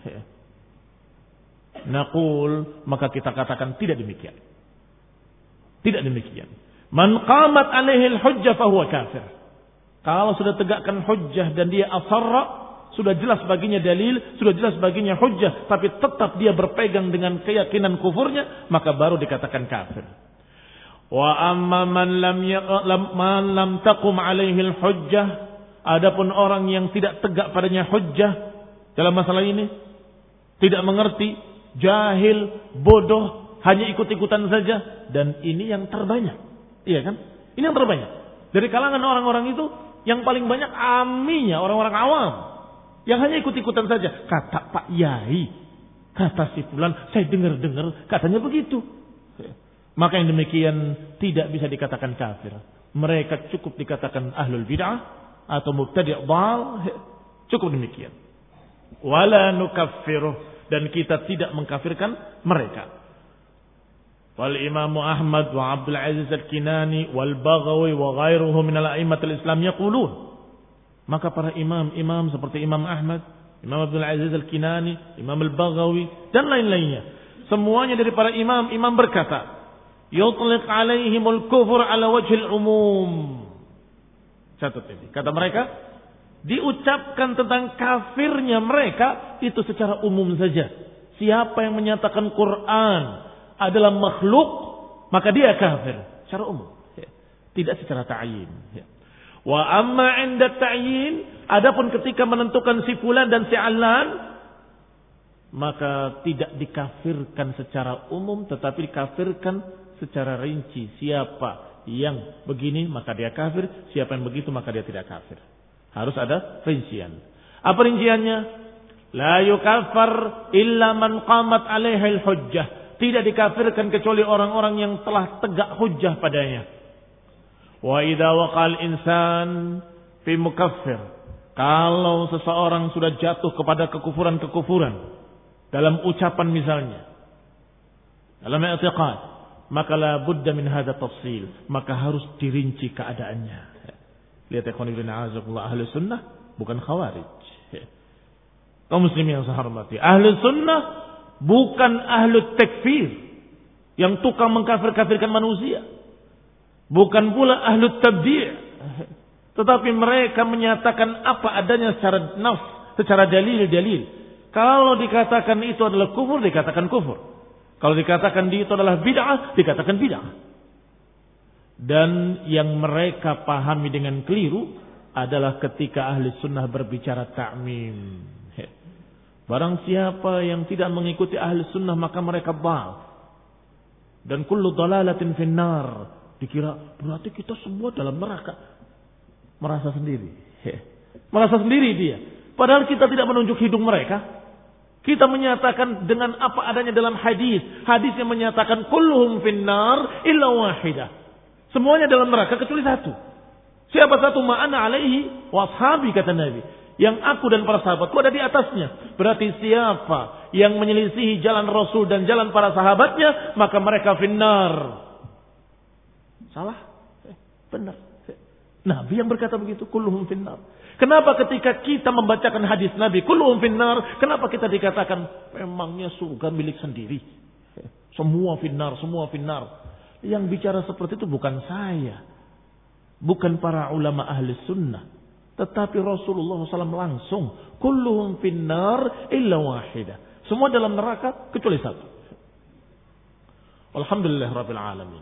Naqul, maka kita katakan tidak demikian. Tidak demikian. Man qamat alaihi al-hujjah fahuwa kafir. Kalau sudah tegakkan hujjah dan dia asarra, sudah jelas baginya dalil, sudah jelas baginya hujjah, tapi tetap dia berpegang dengan keyakinan kufurnya, maka baru dikatakan kafir. Wa amma man lam man lam taqum alaihi al-hujjah, adapun orang yang tidak tegak padanya hujjah dalam masalah ini, tidak mengerti, jahil, bodoh, hanya ikut-ikutan saja, dan ini yang terbanyak. Iya kan? Ini yang terbanyak. Dari kalangan orang-orang itu yang paling banyak aminya orang-orang awam yang hanya ikut-ikutan saja. Kata Pak Yai, kata si fulan, saya dengar-dengar katanya begitu. Maka yang demikian tidak bisa dikatakan kafir. Mereka cukup dikatakan ahlul bid'ah atau mubtadi' dhal, cukup demikian. Wala nukaffiruh, dan kita tidak mengkafirkan mereka. Wal Imam Ahmad wa Abdul Aziz Al-Kinani wal Baghawi wa ghairuhum min al-a'immatil Islam yaqulun. Maka para imam-imam seperti Imam Ahmad, Imam Abdul Aziz Al-Kinani, Imam Al-Baghawi dan lain-lainnya, semuanya dari para imam-imam berkata, yutliq alaihimul kufur ala wajhil umum. Catat ini. Kata mereka, diucapkan tentang kafirnya mereka itu secara umum saja. Siapa yang menyatakan Quran adalah makhluk, maka dia kafir secara umum. Tidak secara ta'yin. Wa amma 'inda ta'yin, adapun ketika menentukan si fulan dan si alan, maka tidak dikafirkan secara umum, tetapi dikafirkan secara rinci. Siapa yang begini maka dia kafir, siapa yang begitu maka dia tidak kafir. Harus ada rincian. Apa rinciannya? La yukaffar illa man qamat alaihi al-hujjah. Tidak dikafirkan kecuali orang-orang yang telah tegak hujjah padanya. Wa idza waqal insan fi mukaffir. Kalau seseorang sudah jatuh kepada kekufuran-kekufuran dalam ucapan misalnya, dalam i'tiqad, maka la budda min hadha tafsil, maka harus dirinci keadaannya. Lihat ikhwan fillah azakumullah, ahli sunnah bukan khawarij. Kaum muslimin yang saya hormati, ahli sunnah bukan ahli takfir yang tukang mengkafir-kafirkan manusia. Bukan pula ahli tabdi', tetapi mereka menyatakan apa adanya secara nafs, secara dalil-dalil. Kalau dikatakan itu adalah kufur, dikatakan kufur. Kalau dikatakan itu adalah bid'ah, dikatakan bid'ah. Dan yang mereka pahami dengan keliru adalah ketika ahli sunnah berbicara ta'mim. Barang siapa yang tidak mengikuti ahli sunnah maka mereka bal. Dan kullu dalalatin finnar. Dikira berarti kita semua dalam neraka. Merasa sendiri. Merasa sendiri dia. Padahal kita tidak menunjuk hidung mereka. Kita menyatakan dengan apa adanya dalam hadis. Hadis yang menyatakan kulluhum finnar illa wahidah. Semuanya dalam neraka kecuali satu. Siapa satu? Ma'ana alaihi wa ashabi, kata Nabi. Yang aku dan para sahabatku ada di atasnya. Berarti siapa yang menyelisihi jalan Rasul dan jalan para sahabatnya, maka mereka finnar. Salah? Eh, benar. Eh. Nabi yang berkata begitu, kulluhum finnar. Kenapa ketika kita membacakan hadis Nabi, kulluhum finnar, kenapa kita dikatakan memangnya surga milik sendiri? Eh, semua finnar, semua finnar. Yang bicara seperti itu bukan saya. Bukan para ulama ahli sunnah. Tetapi Rasulullah shallallahu alaihi wasallam langsung, kulluhum finnar illa wahidah. Semua dalam neraka kecuali satu. Alhamdulillah rabbil alamin.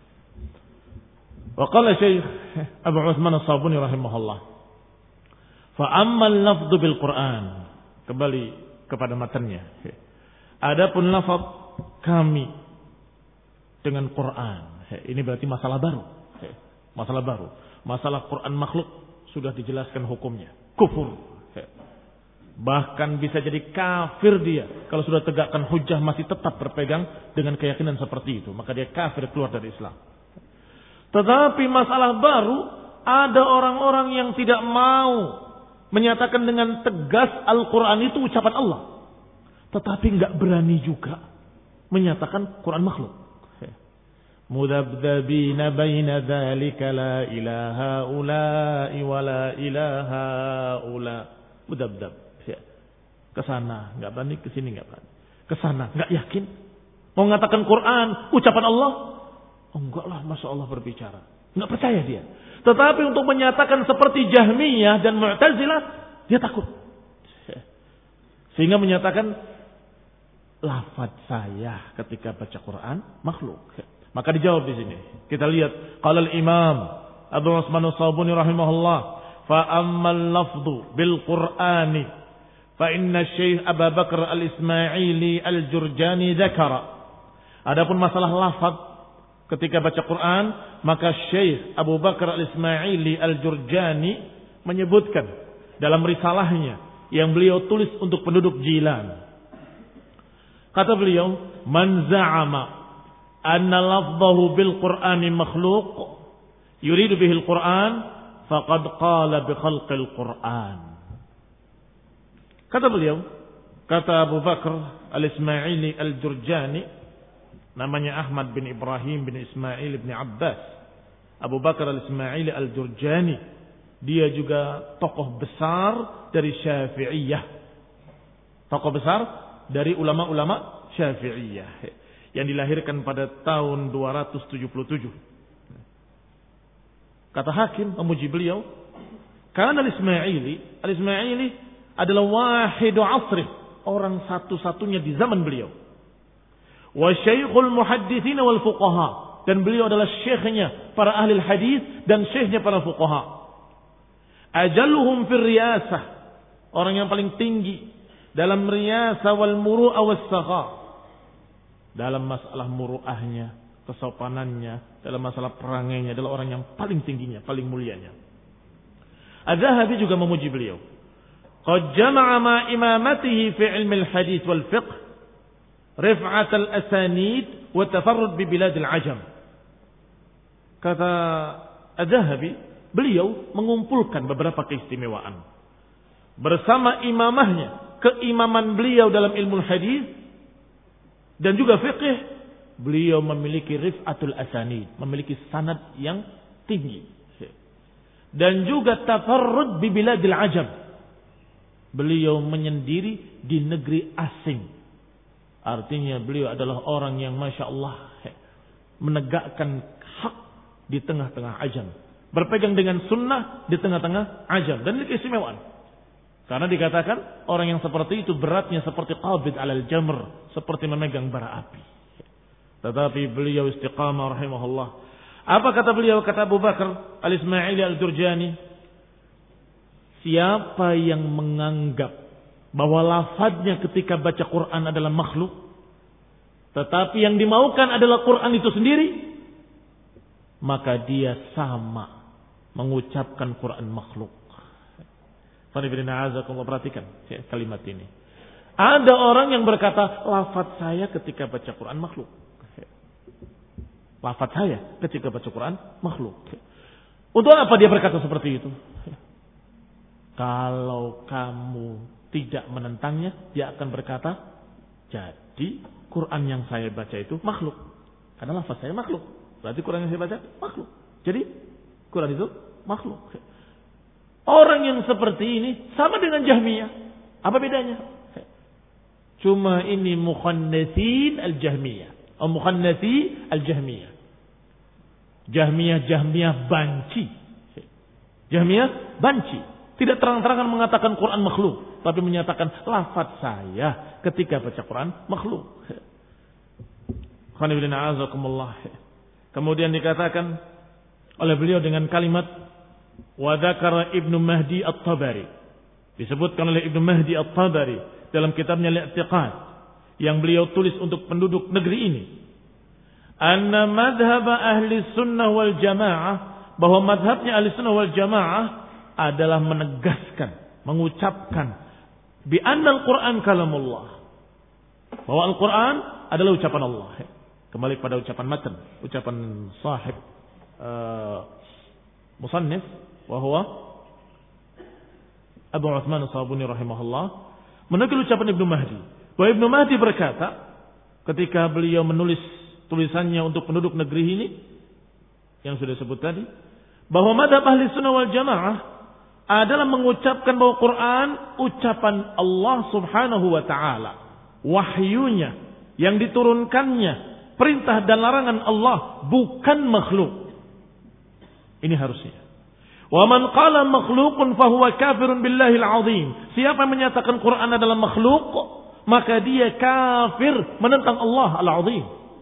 Wa qala Syekh Abu Utsman As-Sabuni rahimahullah, fa ammal lafdhu bil Quran, kembali kepada matanya. Adapun lafaz kami dengan Quran, ini berarti masalah baru. Masalah baru. Masalah Quran makhluk sudah dijelaskan hukumnya. Kufur. Bahkan bisa jadi kafir dia. Kalau sudah tegakkan hujjah masih tetap berpegang dengan keyakinan seperti itu. Maka dia kafir, keluar dari Islam. Tetapi masalah baru, ada orang-orang yang tidak mau menyatakan dengan tegas Al-Quran itu ucapan Allah. Tetapi nggak berani juga menyatakan Quran makhluk. Mudabdabina baina dzalika la ilaha ula'i wa la ilaha ula. Mudabdab. Kesana nggak berani, kesini nggak berani. Kesana nggak yakin. Mau mengatakan Quran ucapan Allah, oh, enggak lah, Masya Allah berbicara. Nggak percaya dia. Tetapi untuk menyatakan seperti Jahmiyah dan Mu'tazilah, dia takut. Sehingga menyatakan lafaz saya ketika baca Quran makhluk. Maka dijawab di sini. Kita lihat qala al-Imam Abu Utsman As-Sabuni rahimahullah, fa ammal lafdhu bil Qur'ani fa inna Syekh Abu Bakar Al-Ismaili Al-Jurjani dzakara. Adapun masalah lafaz ketika baca Quran, maka Syekh Abu Bakar Al-Ismaili Al-Jurjani menyebutkan dalam risalahnya yang beliau tulis untuk penduduk Jilan. Kata beliau, man za'ama anna lafzahu bil Qur'ani makhluq yuridu bihi al-Qur'an faqad qala bi khalqil Qur'an. Kata beliau, kata Abu Bakar Al-Ismaili Al-Jurjani, namanya Ahmad bin Ibrahim bin Ismail bin Abbas. Abu Bakar Al-Ismaili Al-Jurjani, dia juga tokoh besar dari Syafi'iyah. Tokoh besar dari ulama-ulama Syafi'iyah yang dilahirkan pada tahun dua ratus tujuh puluh tujuh. Kata Hakim memuji beliau, karena Al-Ismaili, Al-Ismaili adalah wahidu asri, orang satu-satunya di zaman beliau. Wa syaikhul muhadditsin wal fuqaha, dan beliau adalah syekhnya para ahli hadis dan syekhnya para fuqaha. Ajalluhum fil riyasah, orang yang paling tinggi dalam riyasah wal muru'ah was sakha, dalam masalah muru'ahnya, kesopanannya, dalam masalah perangainya adalah orang yang paling tingginya, paling mulianya. Az-Zahabi juga memuji beliau. qad jama'a ma imamatihi fi ilmi al-hadith wal fiqh rif'at al-asanid wa tafarrud bi bilad al-ajam. Kata Az-Zahabi, beliau mengumpulkan beberapa keistimewaan bersama imamahnya, keimaman beliau dalam ilmu hadis dan juga fiqh. Beliau memiliki rif'atul asanid, memiliki sanad yang tinggi, dan juga tafarrud bi biladil ajam. Beliau menyendiri di negeri asing. Artinya beliau adalah orang yang masya Allah menegakkan hak di tengah-tengah ajam, berpegang dengan sunnah di tengah-tengah ajam, dan ini keistimewaan. Karena dikatakan orang yang seperti itu beratnya seperti qabid alal jamr, seperti memegang bara api. Tetapi beliau istiqamah rahimahullah. Apa kata beliau? Kata Abu Bakar Al-Ismaili Al-Jurjani, siapa yang menganggap bahwa lafadznya ketika baca Quran adalah makhluk, tetapi yang dimaukan adalah Quran itu sendiri, maka dia sama mengucapkan Quran makhluk. Perhatikan kalimat ini. Ada orang yang berkata, lafadz saya ketika baca Quran makhluk. Lafadz saya ketika baca Quran makhluk. Untuk apa dia berkata seperti itu? Kalau kamu tidak menentangnya, dia akan berkata, jadi Quran yang saya baca itu makhluk. Karena lafadz saya makhluk. Berarti Quran yang saya baca makhluk. Jadi Quran itu makhluk. Orang yang seperti ini sama dengan Jahmiyah. Apa bedanya? Cuma ini mukhannatsin al-Jahmiyah. Atau mukhannatsi al-Jahmiyah. Jahmiyah-Jahmiyah banci. Jahmiyah banci. Tidak terang-terangan mengatakan Quran makhluk, tapi menyatakan lafaz saya ketika baca Quran makhluk. Kemudian dikatakan oleh beliau dengan kalimat wa dzakara Ibnu Mahdi At-Tabari. Disebutkan oleh Ibnu Mahdi At-Tabari dalam kitabnya Al-I'tiqad yang beliau tulis untuk penduduk negeri ini, anna madhhab ahli sunnah wal jamaah, bahwa madhabnya ahli sunnah wal jamaah adalah menegaskan, mengucapkan bi anna al-Quran kalamullah, bahwa Al-Quran adalah ucapan Allah. Kembali pada ucapan matan, ucapan sahib uh, musannif wa huwa Abu Uthman As-Sabuni rahimahullah, menukil ucapan Ibnu Mahdi. Bahwa Ibnu Mahdi berkata ketika beliau menulis tulisannya untuk penduduk negeri ini yang sudah disebut tadi, bahwa madhab ahli sunnah wal jamaah adalah mengucapkan bahwa Quran ucapan Allah subhanahu wa ta'ala, wahyunya yang diturunkannya, perintah dan larangan Allah, bukan makhluk. Ini harusnya. Wa man qala makhluqun fahuwa kafirun billahil azim. Siapa yang menyatakan Quran adalah makhluk, maka dia kafir menentang Allah al-azim.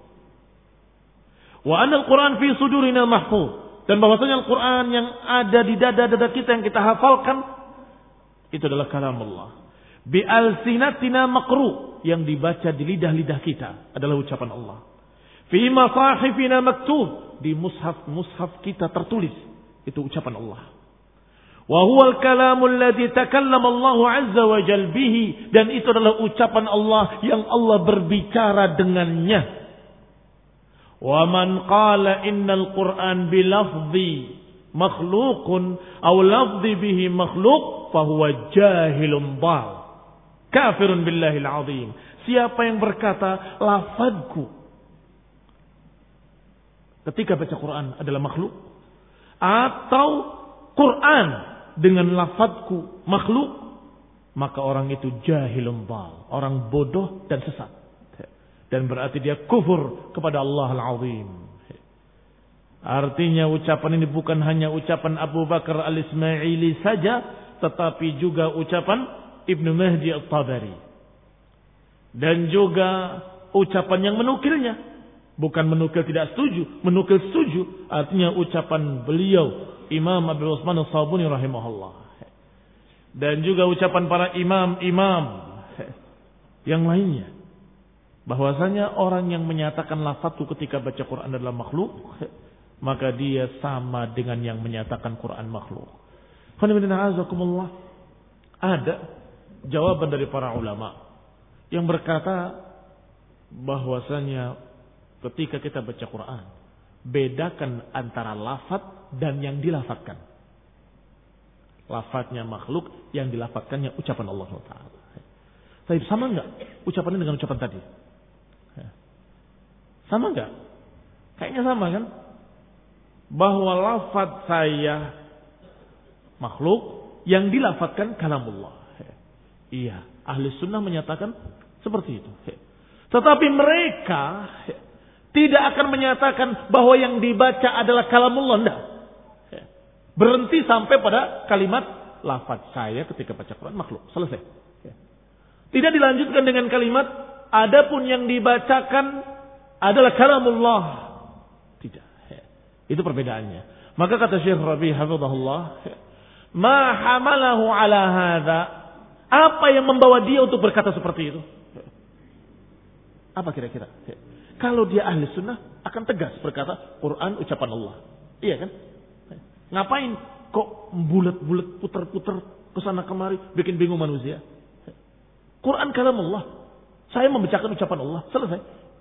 Wa anna al-Quran fi sudurina mahfuz. Dan bahwasanya Al-Quran yang ada di dada-dada kita yang kita hafalkan itu adalah kalam Allah. Bi alsinatina maqru, yang dibaca di lidah-lidah kita adalah ucapan Allah. Fi masahifina maktub, di mushaf-mushaf kita tertulis itu ucapan Allah. Wa huwa al-kalamul ladzi takallama Allah azza wa jalla bihi, dan itu adalah ucapan Allah yang Allah berbicara dengannya. Wa man qala innal Qur'an bi lafzi makhluqun aw lafzi bihi makhluq fa huwa jahilun dhal kafirun billahil azim. Siapa yang berkata lafazku ketika baca Quran adalah makhluk, atau Quran dengan lafazku makhluk, maka orang itu jahilun dhal, orang bodoh dan sesat. Dan berarti dia kufur kepada Allah Al-Azim. Artinya ucapan ini bukan hanya ucapan Abu Bakar Al-Ismaili saja, tetapi juga ucapan Ibnu Mahdi At-Tabari. Dan juga ucapan yang menukilnya. Bukan menukil tidak setuju, menukil setuju. Artinya ucapan beliau, Imam Abu Uthman As-Sabuni rahimahullah. Dan juga ucapan para imam-imam yang lainnya. Bahwasanya orang yang menyatakan lafazku ketika baca Quran adalah makhluk, maka dia sama dengan yang menyatakan Quran makhluk. Ada jawaban dari para ulama yang berkata bahwasanya ketika kita baca Quran, bedakan antara lafaz dan yang dilafadzkan. Lafadznya makhluk, yang dilafadzkannya ucapan Allah subhanahu wa taala. Tapi sama enggak ucapannya dengan ucapan tadi? Sama enggak? Kayaknya sama kan? Bahwa lafaz saya makhluk, yang dilafadzkan kalamullah. Iya, ahli sunnah menyatakan seperti itu. Tetapi mereka tidak akan menyatakan bahwa yang dibaca adalah kalamullah. Tidak. Berhenti sampai pada kalimat lafaz saya ketika baca Quran makhluk. Selesai. Tidak dilanjutkan dengan kalimat adapun yang dibacakan adalah kalamullah. Tidak. Itu perbedaannya. Maka kata Syekh Rabi hafizahullah, ma hamalahu ala hadza, apa yang membawa dia untuk berkata seperti itu? Apa kira-kira? Kalau dia ahli sunnah akan tegas berkata Quran ucapan Allah. Iya kan? Ngapain kok bulat-bulat putar-putar kesana kemari bikin bingung manusia? Quran kalam Allah. Saya membacakan ucapan Allah. Selesai.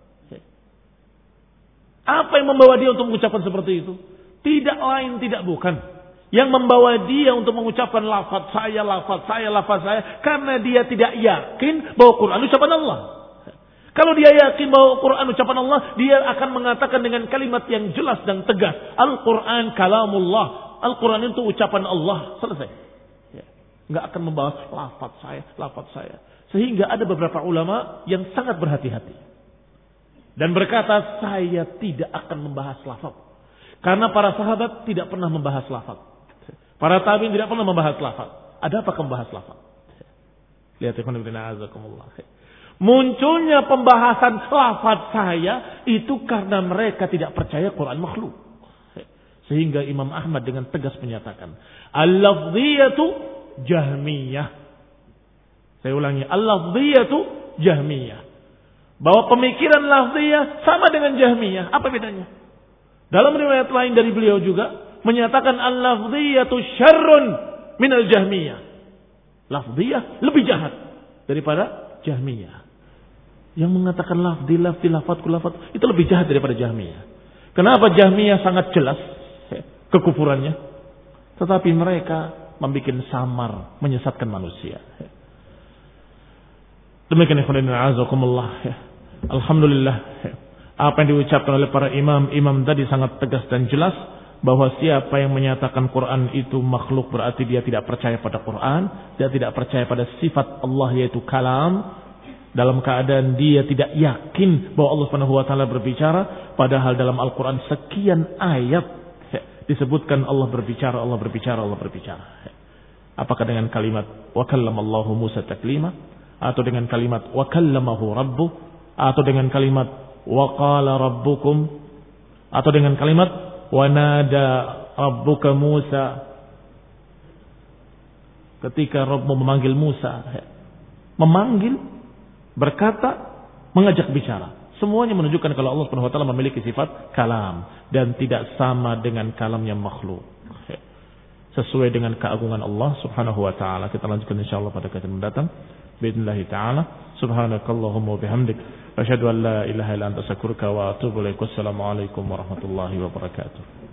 Apa yang membawa dia untuk mengucapkan seperti itu? Tidak lain tidak bukan. Yang membawa dia untuk mengucapkan lafaz saya, lafaz saya, lafaz saya. Karena dia tidak yakin bahwa Quran ucapan Allah. Kalau dia yakin bahwa Quran ucapan Allah, dia akan mengatakan dengan kalimat yang jelas dan tegas. Al-Quran kalamullah. Al-Quran itu ucapan Allah. Selesai. Nggak akan membahas lafaz saya, lafaz saya. Sehingga ada beberapa ulama yang sangat berhati-hati. Dan berkata, saya tidak akan membahas lafaz. Karena para sahabat tidak pernah membahas lafaz. Para tabi'in tidak pernah membahas lafaz. Ada apa membahas lafaz? Lihat ikhwan fillah azakumullah. Munculnya pembahasan lafaz saya itu karena mereka tidak percaya Quran makhluk. Sehingga Imam Ahmad dengan tegas menyatakan, al-lafziyatu jahmiyah. Saya ulangi, al-lafziyatu jahmiyah. Bahwa pemikiran lafziyah sama dengan jahmiyah. Apa bedanya? Dalam riwayat lain dari beliau juga menyatakan al-lafziyatu syarrun minal jahmiyah. Lafziyah lebih jahat daripada jahmiyah. Yang mengatakan lafzi, lafzi, lafadku, lafad itu lebih jahat daripada jahmiyah. Kenapa? Jahmiyah sangat jelas kekufurannya, tetapi mereka membuat samar, menyesatkan manusia. Demikian ikhwan azakumullah. Alhamdulillah, apa yang diucapkan oleh para imam imam tadi sangat tegas dan jelas bahwa siapa yang menyatakan Quran itu makhluk berarti dia tidak percaya pada Quran, dia tidak percaya pada sifat Allah yaitu kalam. Dalam keadaan dia tidak yakin bahwa Allah Subhanahu wa taala berbicara, padahal dalam Al-Qur'an sekian ayat disebutkan Allah berbicara, Allah berbicara, Allah berbicara. Apakah dengan kalimat wa kallamallahu Musa taklima, atau dengan kalimat wa kallamahu rabbuh, atau dengan kalimat wa qala rabbukum, atau dengan kalimat wa nada rabbuka Musa, ketika Rabbmu memanggil Musa, memanggil, berkata, mengajak bicara. Semuanya menunjukkan kalau Allah Subhanahu wa taala memiliki sifat kalam dan tidak sama dengan kalamnya makhluk. Sesuai dengan keagungan Allah Subhanahu wa taala. Kita lanjutkan insyaallah pada kajian mendatang. Bismillah taala. Subhanakallahumma wa bihamdik asyhadu an la ilaha illa anta astaghfiruka wa atubu ilaik. Wassalamu alaikum warahmatullahi wabarakatuh.